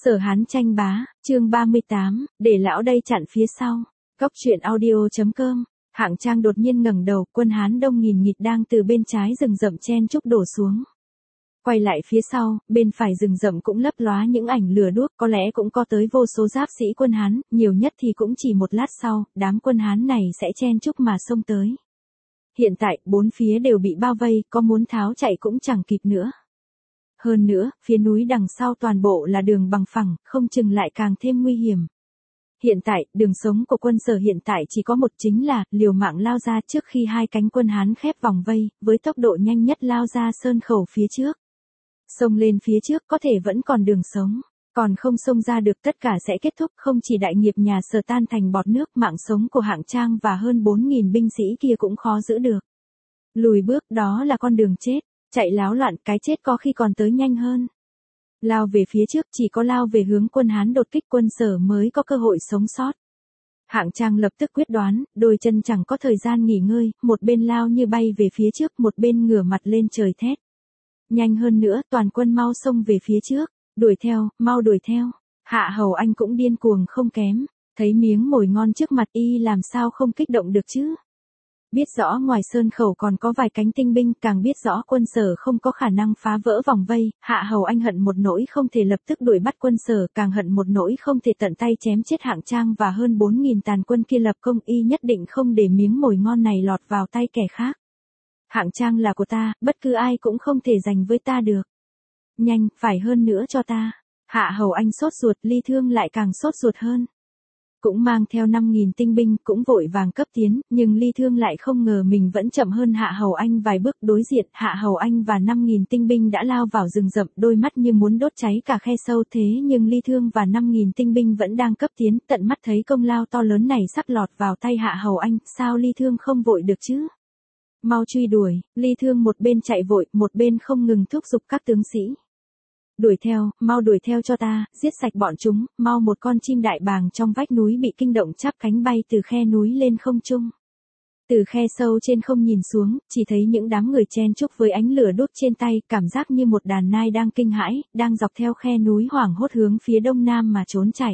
Sở Hán tranh bá, chương 38, để lão đây chặn phía sau. Góc truyện audio.com. Hạng Trang đột nhiên ngẩng đầu, quân Hán đông nghìn nghịt đang từ bên trái rừng rậm chen chúc đổ xuống. Quay lại phía sau, bên phải rừng rậm cũng lấp lóa những ảnh lửa đuốc, có lẽ cũng có tới vô số giáp sĩ quân Hán, nhiều nhất thì cũng chỉ một lát sau, đám quân Hán này sẽ chen chúc mà xông tới. Hiện tại, bốn phía đều bị bao vây, có muốn tháo chạy cũng chẳng kịp nữa. Hơn nữa, phía núi đằng sau toàn bộ là đường bằng phẳng, không chừng lại càng thêm nguy hiểm. Hiện tại, đường sống của quân Sở hiện tại chỉ có một, chính là liều mạng lao ra trước khi hai cánh quân Hán khép vòng vây, với tốc độ nhanh nhất lao ra sơn khẩu phía trước. Xông lên phía trước có thể vẫn còn đường sống, còn không xông ra được tất cả sẽ kết thúc, không chỉ đại nghiệp nhà Sở tan thành bọt nước, mạng sống của Hạng Trang và hơn 4.000 binh sĩ kia cũng khó giữ được. Lùi bước đó là con đường chết. Chạy láo loạn, cái chết có khi còn tới nhanh hơn. Lao về phía trước, chỉ có lao về hướng quân Hán đột kích quân Sở mới có cơ hội sống sót. Hạng Trang lập tức quyết đoán, đôi chân chẳng có thời gian nghỉ ngơi, một bên lao như bay về phía trước, một bên ngửa mặt lên trời thét. Nhanh hơn nữa, toàn quân mau xông về phía trước, đuổi theo, mau đuổi theo. Hạ Hầu Anh cũng điên cuồng không kém, thấy miếng mồi ngon trước mặt y làm sao không kích động được chứ. Biết rõ ngoài sơn khẩu còn có vài cánh tinh binh, càng biết rõ quân Sở không có khả năng phá vỡ vòng vây, Hạ Hầu Anh hận một nỗi không thể lập tức đuổi bắt quân Sở, càng hận một nỗi không thể tận tay chém chết Hạng Trang và hơn 4.000 tàn quân kia, lập công y nhất định không để miếng mồi ngon này lọt vào tay kẻ khác. Hạng Trang là của ta, bất cứ ai cũng không thể giành với ta được. Nhanh, phải hơn nữa cho ta. Hạ Hầu Anh sốt ruột, Ly Thương lại càng sốt ruột hơn. Cũng mang theo 5.000 tinh binh, cũng vội vàng cấp tiến, nhưng Ly Thương lại không ngờ mình vẫn chậm hơn Hạ Hầu Anh vài bước. Đối diện, Hạ Hầu Anh và 5.000 tinh binh đã lao vào rừng rậm, đôi mắt như muốn đốt cháy cả khe sâu, thế nhưng Ly Thương và 5.000 tinh binh vẫn đang cấp tiến, tận mắt thấy công lao to lớn này sắp lọt vào tay Hạ Hầu Anh, sao Ly Thương không vội được chứ? Mau truy đuổi, Ly Thương một bên chạy vội, một bên không ngừng thúc giục các tướng sĩ. Đuổi theo, mau đuổi theo cho ta, giết sạch bọn chúng, mau. Một con chim đại bàng trong vách núi bị kinh động chắp cánh bay từ khe núi lên không trung. Từ khe sâu trên không nhìn xuống, chỉ thấy những đám người chen chúc với ánh lửa đốt trên tay, cảm giác như một đàn nai đang kinh hãi, đang dọc theo khe núi hoảng hốt hướng phía đông nam mà trốn chạy.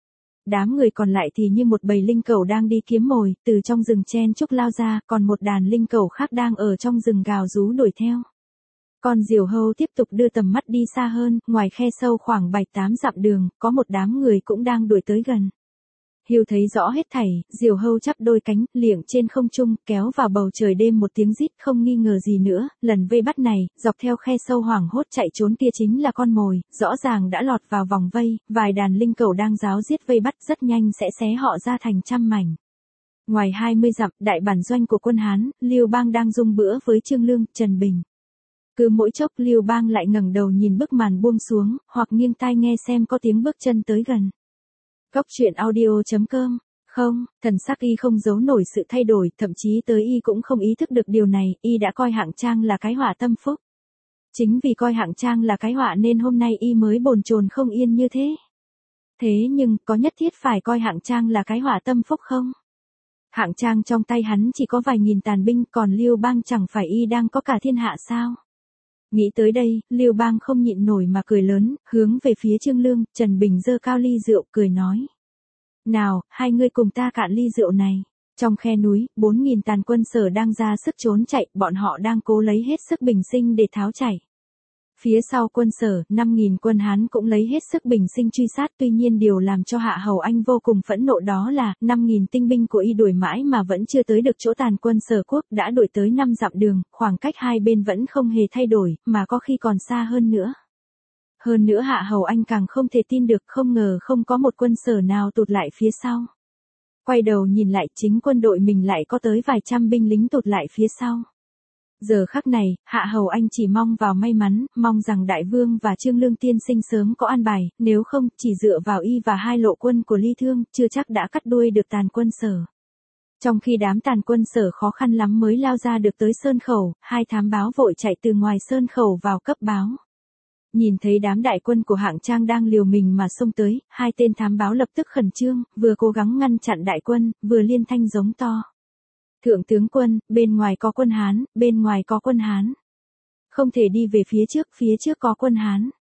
Đám người còn lại thì như một bầy linh cẩu đang đi kiếm mồi, từ trong rừng chen chúc lao ra, còn một đàn linh cẩu khác đang ở trong rừng gào rú đuổi theo. Con diều hâu tiếp tục đưa tầm mắt đi xa hơn, ngoài khe sâu khoảng 7-8 dặm đường, có một đám người cũng đang đuổi tới gần. Hiu thấy rõ hết thảy, diều hâu chắp đôi cánh, liệng trên không trung, kéo vào bầu trời đêm một tiếng rít, không nghi ngờ gì nữa, lần vây bắt này, dọc theo khe sâu hoảng hốt chạy trốn kia chính là con mồi, rõ ràng đã lọt vào vòng vây, vài đàn linh cẩu đang ráo riết vây bắt, rất nhanh sẽ xé họ ra thành trăm mảnh. Ngoài 20 dặm, đại bản doanh của quân Hán, Liêu Bang đang dung bữa với Trương Lương, Trần Bình. Cứ mỗi chốc Liêu Bang lại ngẩng đầu nhìn bức màn buông xuống, hoặc nghiêng tai nghe xem có tiếng bước chân tới gần. Góc truyện audio.com. Không, thần sắc y không giấu nổi sự thay đổi, thậm chí tới y cũng không ý thức được điều này, y đã coi Hạng Trang là cái họa tâm phúc. Chính vì coi Hạng Trang là cái họa nên hôm nay y mới bồn chồn không yên như thế. Thế nhưng, có nhất thiết phải coi Hạng Trang là cái họa tâm phúc không? Hạng Trang trong tay hắn chỉ có vài nghìn tàn binh, còn Liêu Bang chẳng phải y đang có cả thiên hạ sao? Nghĩ tới đây, Liêu Bang không nhịn nổi mà cười lớn, hướng về phía Trương Lương, Trần Bình giơ cao ly rượu, cười nói. Nào, hai ngươi cùng ta cạn ly rượu này. Trong khe núi, 4.000 tàn quân Sở đang ra sức trốn chạy, bọn họ đang cố lấy hết sức bình sinh để tháo chạy. Phía sau quân Sở, 5.000 quân Hán cũng lấy hết sức bình sinh truy sát, tuy nhiên điều làm cho Hạ Hầu Anh vô cùng phẫn nộ đó là, 5.000 tinh binh của y đuổi mãi mà vẫn chưa tới được chỗ tàn quân Sở quốc, đã đuổi tới 5 dặm đường, khoảng cách hai bên vẫn không hề thay đổi, mà có khi còn xa hơn nữa. Hơn nữa Hạ Hầu Anh càng không thể tin được, không ngờ không có một quân Sở nào tụt lại phía sau. Quay đầu nhìn lại, chính quân đội mình lại có tới vài trăm binh lính tụt lại phía sau. Giờ khắc này, Hạ Hầu Anh chỉ mong vào may mắn, mong rằng Đại Vương và Trương Lương tiên sinh sớm có an bài, nếu không, chỉ dựa vào y và hai lộ quân của Ly Thương, chưa chắc đã cắt đuôi được tàn quân Sở. Trong khi đám tàn quân Sở khó khăn lắm mới lao ra được tới sơn khẩu, hai thám báo vội chạy từ ngoài sơn khẩu vào cấp báo. Nhìn thấy đám đại quân của Hạng Trang đang liều mình mà xông tới, hai tên thám báo lập tức khẩn trương, vừa cố gắng ngăn chặn đại quân, vừa liên thanh giống to. Thượng tướng quân, bên ngoài có quân Hán, bên ngoài có quân Hán. Không thể đi về phía trước có quân Hán.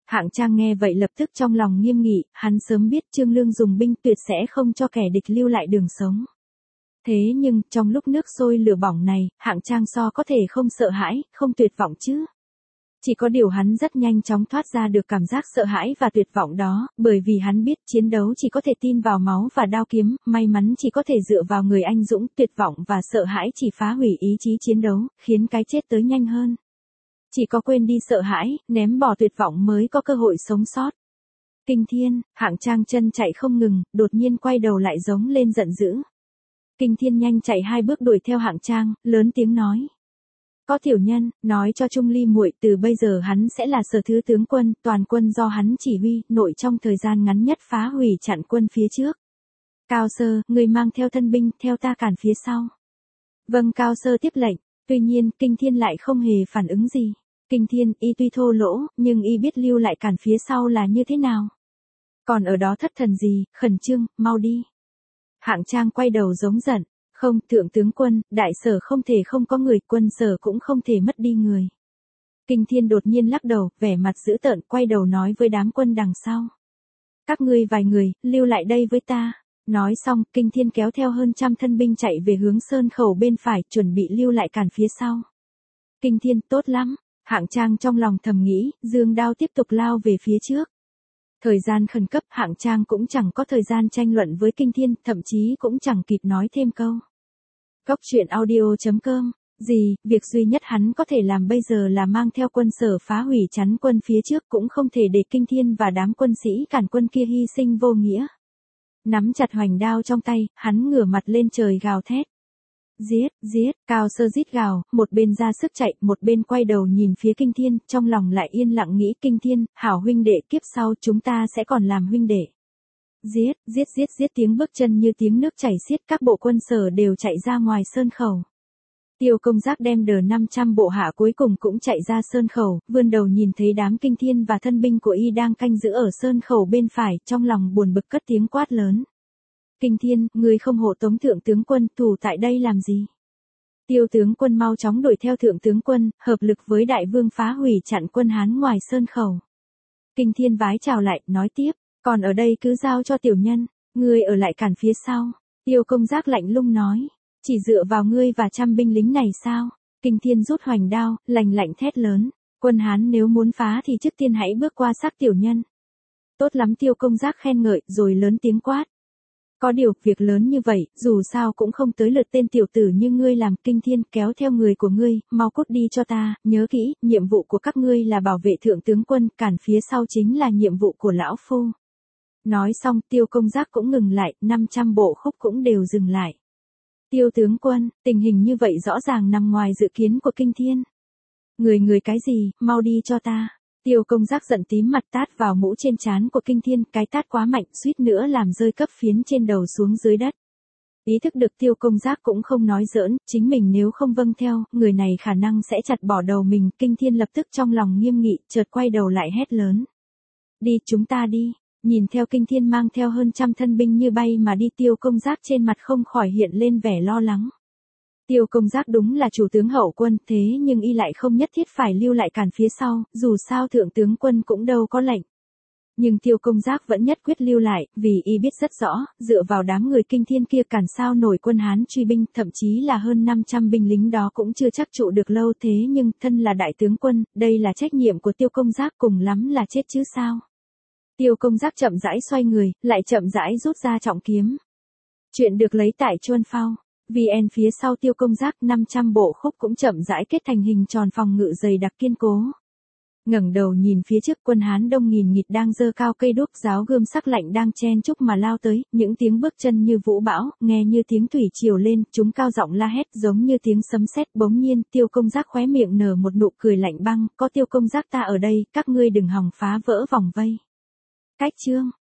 Hạng Trang nghe vậy lập tức trong lòng nghiêm nghị, hắn sớm biết Trương Lương dùng binh tuyệt sẽ không cho kẻ địch lưu lại đường sống. Thế nhưng, trong lúc nước sôi lửa bỏng này, Hạng Trang so có thể không sợ hãi, không tuyệt vọng chứ. Chỉ có điều hắn rất nhanh chóng thoát ra được cảm giác sợ hãi và tuyệt vọng đó, bởi vì hắn biết chiến đấu chỉ có thể tin vào máu và đao kiếm, may mắn chỉ có thể dựa vào người anh dũng, tuyệt vọng và sợ hãi chỉ phá hủy ý chí chiến đấu, khiến cái chết tới nhanh hơn. Chỉ có quên đi sợ hãi, ném bỏ tuyệt vọng mới có cơ hội sống sót. Kinh Thiên, Hạng Trang chân chạy không ngừng, đột nhiên quay đầu lại giống lên giận dữ. Kinh Thiên nhanh chạy 2 bước đuổi theo Hạng Trang, lớn tiếng nói. Có tiểu nhân, nói cho Trung Ly muội từ bây giờ hắn sẽ là Sở Thứ tướng quân, toàn quân do hắn chỉ huy, nội trong thời gian ngắn nhất phá hủy chặn quân phía trước. Cao Sơ, người mang theo thân binh, theo ta cản phía sau. Vâng, Cao Sơ tiếp lệnh, tuy nhiên, Kinh Thiên lại không hề phản ứng gì. Kinh Thiên, y tuy thô lỗ, nhưng y biết lưu lại cản phía sau là như thế nào. Còn ở đó thất thần gì, khẩn trương, mau đi. Hạng Trang quay đầu giống giận. Không, thượng tướng quân, đại sở không thể không có người, quân sở cũng không thể mất đi người. Kinh Thiên đột nhiên lắc đầu, vẻ mặt dữ tợn, quay đầu nói với đám quân đằng sau. Các ngươi vài người, lưu lại đây với ta. Nói xong, Kinh Thiên kéo theo hơn 100 thân binh chạy về hướng sơn khẩu bên phải, chuẩn bị lưu lại cản phía sau. Kinh Thiên, tốt lắm. Hạng Trang trong lòng thầm nghĩ, dương đao tiếp tục lao về phía trước. Thời gian khẩn cấp, Hạng Trang cũng chẳng có thời gian tranh luận với Kinh Thiên, thậm chí cũng chẳng kịp nói thêm câu. Góc truyện audio.com. Gì, việc duy nhất hắn có thể làm bây giờ là mang theo quân sở phá hủy chắn quân phía trước, cũng không thể để Kinh Thiên và đám quân sĩ cản quân kia hy sinh vô nghĩa. Nắm chặt hoành đao trong tay, hắn ngửa mặt lên trời gào thét. Giết, giết, Cao Sơ rít gào, một bên ra sức chạy, một bên quay đầu nhìn phía Kinh Thiên, trong lòng lại yên lặng nghĩ Kinh Thiên, hảo huynh đệ, kiếp sau chúng ta sẽ còn làm huynh đệ. Giết, giết, giết, giết, tiếng bước chân như tiếng nước chảy xiết, các bộ quân sở đều chạy ra ngoài sơn khẩu. Tiêu Công Giác đem đờ 500 bộ hạ cuối cùng cũng chạy ra sơn khẩu, vươn đầu nhìn thấy đám Kinh Thiên và thân binh của y đang canh giữ ở sơn khẩu bên phải, trong lòng buồn bực cất tiếng quát lớn. Kinh Thiên, người không hộ tống thượng tướng quân, thủ tại đây làm gì? Tiêu tướng quân mau chóng đuổi theo thượng tướng quân, hợp lực với đại vương phá hủy chặn quân Hán ngoài sơn khẩu. Kinh Thiên vái chào lại, nói tiếp, còn ở đây cứ giao cho tiểu nhân, ngươi ở lại cản phía sau. Tiêu Công Giác lạnh lùng nói, chỉ dựa vào ngươi và 100 binh lính này sao? Kinh Thiên rút hoành đao, lạnh lạnh thét lớn, quân Hán nếu muốn phá thì trước tiên hãy bước qua xác tiểu nhân. Tốt lắm, Tiêu Công Giác khen ngợi, rồi lớn tiếng quát. Có điều, việc lớn như vậy, dù sao cũng không tới lượt tên tiểu tử như ngươi làm. Kinh Thiên, kéo theo người của ngươi, mau cút đi cho ta, nhớ kỹ, nhiệm vụ của các ngươi là bảo vệ thượng tướng quân, cản phía sau chính là nhiệm vụ của lão phu. Nói xong, Tiêu Công Giác cũng ngừng lại, 500 bộ khúc cũng đều dừng lại. Tiêu tướng quân, tình hình như vậy rõ ràng nằm ngoài dự kiến của Kinh Thiên. Người cái gì, mau đi cho ta. Tiêu Công Giác giận tím mặt tát vào mũ trên trán của Kinh Thiên, cái tát quá mạnh, suýt nữa làm rơi cấp phiến trên đầu xuống dưới đất. Ý thức được Tiêu Công Giác cũng không nói giỡn, chính mình nếu không vâng theo, người này khả năng sẽ chặt bỏ đầu mình. Kinh Thiên lập tức trong lòng nghiêm nghị, chợt quay đầu lại hét lớn. Đi, chúng ta đi. Nhìn theo Kinh Thiên mang theo hơn 100 thân binh như bay mà đi, Tiêu Công Giác trên mặt không khỏi hiện lên vẻ lo lắng. Tiêu Công Giác đúng là chủ tướng hậu quân, thế nhưng y lại không nhất thiết phải lưu lại cản phía sau, dù sao thượng tướng quân cũng đâu có lệnh. Nhưng Tiêu Công Giác vẫn nhất quyết lưu lại, vì y biết rất rõ, dựa vào đám người Kinh Thiên kia cản sao nổi quân Hán truy binh, thậm chí là hơn 500 binh lính đó cũng chưa chắc trụ được lâu. Thế nhưng, thân là đại tướng quân, đây là trách nhiệm của Tiêu Công Giác, cùng lắm là chết chứ sao. Tiêu Công Giác chậm rãi xoay người, lại chậm rãi rút ra trọng kiếm. Chuyện được lấy tại Chuân Phao. VN phía sau Tiêu Công Giác, 500 bộ khúc cũng chậm rãi kết thành hình tròn phòng ngự dày đặc kiên cố. Ngẩng đầu nhìn phía trước, quân Hán đông nghìn nghịt đang giơ cao cây đuốc, giáo gươm sắc lạnh đang chen chúc mà lao tới, những tiếng bước chân như vũ bão, nghe như tiếng thủy triều lên, chúng cao giọng la hét giống như tiếng sấm sét. Bỗng nhiên, Tiêu Công Giác khóe miệng nở một nụ cười lạnh băng, có Tiêu Công Giác ta ở đây, các ngươi đừng hòng phá vỡ vòng vây. Cách chương